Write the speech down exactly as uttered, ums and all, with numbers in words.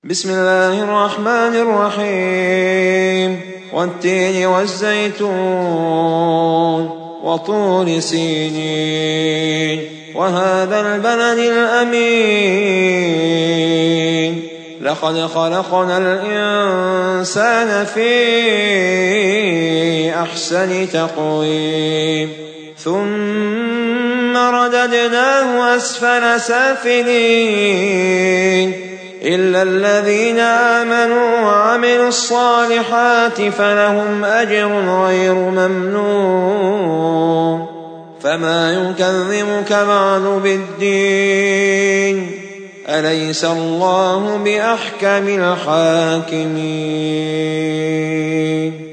بسم الله الرحمن الرحيم والتين والزيتون وطور سينين وهذا البلد الأمين لقد خلقنا الإنسان في أحسن تقويم ثم رددناه أسفل سافلين إلا الذين آمنوا وعملوا الصالحات فلهم أجر غير ممنون فما يكذبك بعد بالدين أليس الله بأحكم الحاكمين.